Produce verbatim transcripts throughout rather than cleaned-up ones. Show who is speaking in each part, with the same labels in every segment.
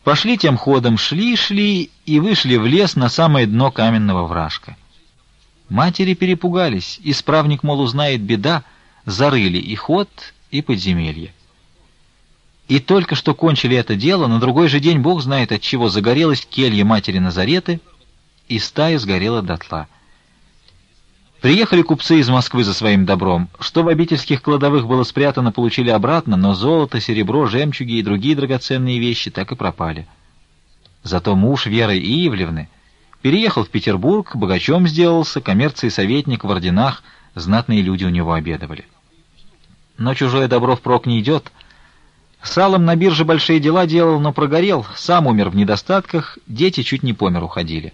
Speaker 1: Пошли тем ходом, шли-шли и вышли в лес на самое дно каменного вражка. Матери перепугались, исправник, мол, узнает беда, зарыли и ход, и подземелье. И только что кончили это дело, на другой же день Бог знает от чего загорелась келья матери Назареты, и стая сгорела дотла. Приехали купцы из Москвы за своим добром. Что в обительских кладовых было спрятано, получили обратно, но золото, серебро, жемчуги и другие драгоценные вещи так и пропали. Зато муж Веры Иевлевны переехал в Петербург, богачом сделался, коммерции советник в орденах, знатные люди у него обедовали. Но чужое добро впрок не идет. Салом на бирже большие дела делал, но прогорел, сам умер в недостатках, дети чуть не по миру ходили.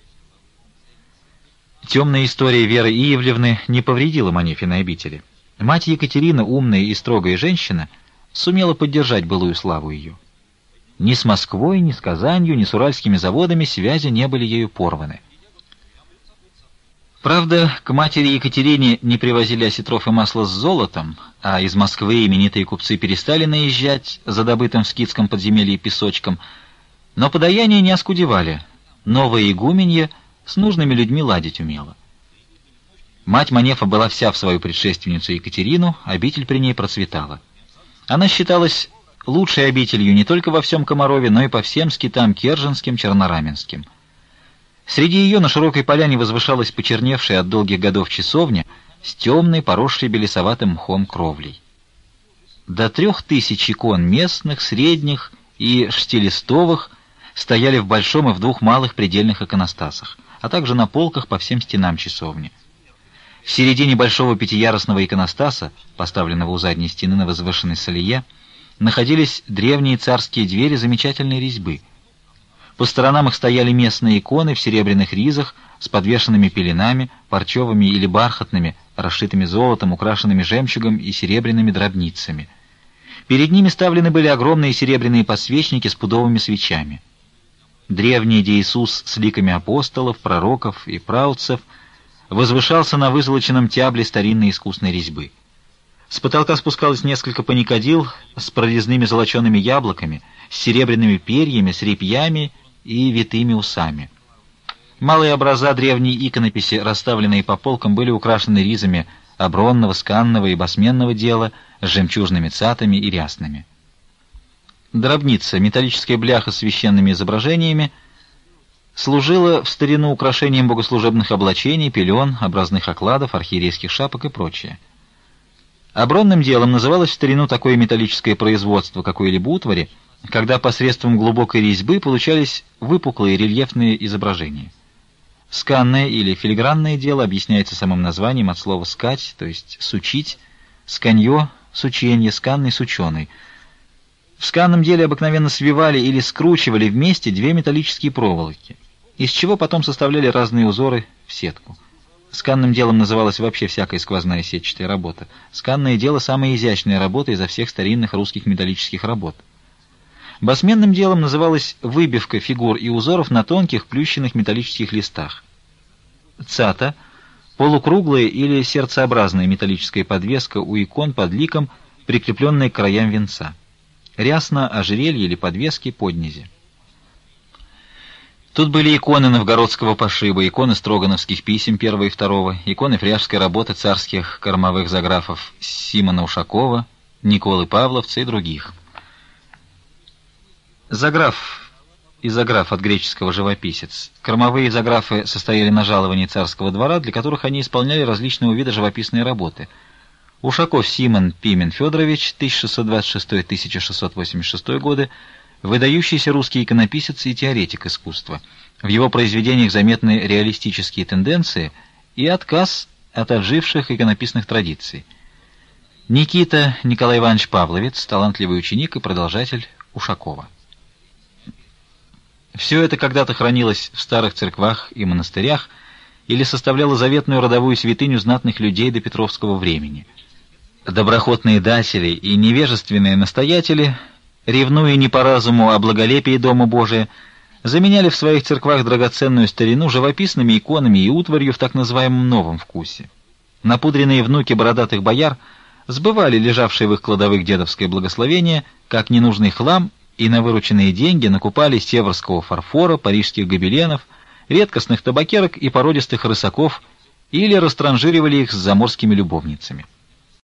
Speaker 1: Темная история Веры Иевлевны не повредила Манефиной обители. Мать Екатерина, умная и строгая женщина, сумела поддержать былую славу ее. Ни с Москвой, ни с Казанью, ни с уральскими заводами связи не были ею порваны. Правда, к матери Екатерине не привозили осетров и масло с золотом, а из Москвы именитые купцы перестали наезжать за добытым в скитском подземелье песочком, но подаяние не оскудевали. Новая игуменья с нужными людьми ладить умела. Мать Манефа была вся в свою предшественницу Екатерину, обитель при ней процветала. Она считалась лучшей обителью не только во всем Комарове, но и по всем скитам Керженским, Чернораменским. Среди ее на широкой поляне возвышалась почерневшая от долгих годов часовня с темной, поросшей белесоватым мхом кровлей. До трех тысяч икон местных, средних и шестилистовых стояли в большом и в двух малых предельных иконостасах, а также на полках по всем стенам часовни. В середине большого пятиярусного иконостаса, поставленного у задней стены на возвышенной солее, находились древние царские двери замечательной резьбы. По сторонам их стояли местные иконы в серебряных ризах с подвешенными пеленами, парчевыми или бархатными, расшитыми золотом, украшенными жемчугом и серебряными дробницами. Перед ними ставлены были огромные серебряные подсвечники с пудовыми свечами. Древний Иисус с ликами апостолов, пророков и праотцев возвышался на вызолоченном тябле старинной искусной резьбы. С потолка спускалось несколько паникадил с прорезными золочеными яблоками, с серебряными перьями, с репьями и витыми усами. Малые образа древней иконописи, расставленные по полкам, были украшены ризами обронного, сканного и басменного дела с жемчужными цатами и рясными. Дробница, металлическая бляха с священными изображениями, служила в старину украшением богослужебных облачений, пелен, образных окладов, архиерейских шапок и прочее. Обронным делом называлось в старину такое металлическое производство какой-либо утвари, когда посредством глубокой резьбы получались выпуклые рельефные изображения. Сканное или филигранное дело объясняется самым названием от слова «скать», то есть «сучить», «сканье», «сученье», «сканный», «сученый». В сканном деле обыкновенно свивали или скручивали вместе две металлические проволоки, из чего потом составляли разные узоры в сетку. Сканным делом называлась вообще всякая сквозная сетчатая работа. Сканное дело — самая изящная работа изо всех старинных русских металлических работ. Басменным делом называлась выбивка фигур и узоров на тонких плющенных металлических листах. Цата — полукруглая или сердцеобразная металлическая подвеска у икон под ликом, прикрепленная к краям венца. Рясно, ожерелье или подвески поднизи. Тут были иконы новгородского пошиба, иконы строгановских писем первого и второго, иконы фряжской работы царских кормовых заграфов Симона Ушакова, Николы Павловца и других. Заграф и заграф от греческого живописец. Кормовые заграфы состояли на жаловании царского двора, для которых они исполняли различного вида живописные работы. Ушаков Симон Пимен Федорович, тысяча шестьсот двадцать шестой — тысяча шестьсот восемьдесят шестой годы, выдающийся русский иконописец и теоретик искусства. В его произведениях заметны реалистические тенденции и отказ от отживших иконописных традиций. Никита Николай Иванович Павловец, талантливый ученик и продолжатель Ушакова. Все это когда-то хранилось в старых церквах и монастырях или составляло заветную родовую святыню знатных людей до Петровского времени. Доброхотные датели и невежественные настоятели, ревнуя не по разуму о благолепии Дома Божия, заменяли в своих церквах драгоценную старину живописными иконами и утварью в так называемом новом вкусе. Напудренные внуки бородатых бояр сбывали лежавшие в их кладовых дедовское благословение как ненужный хлам и на вырученные деньги накупали северского фарфора, парижских гобеленов, редкостных табакерок и породистых рысаков или растранжиривали их с заморскими любовницами.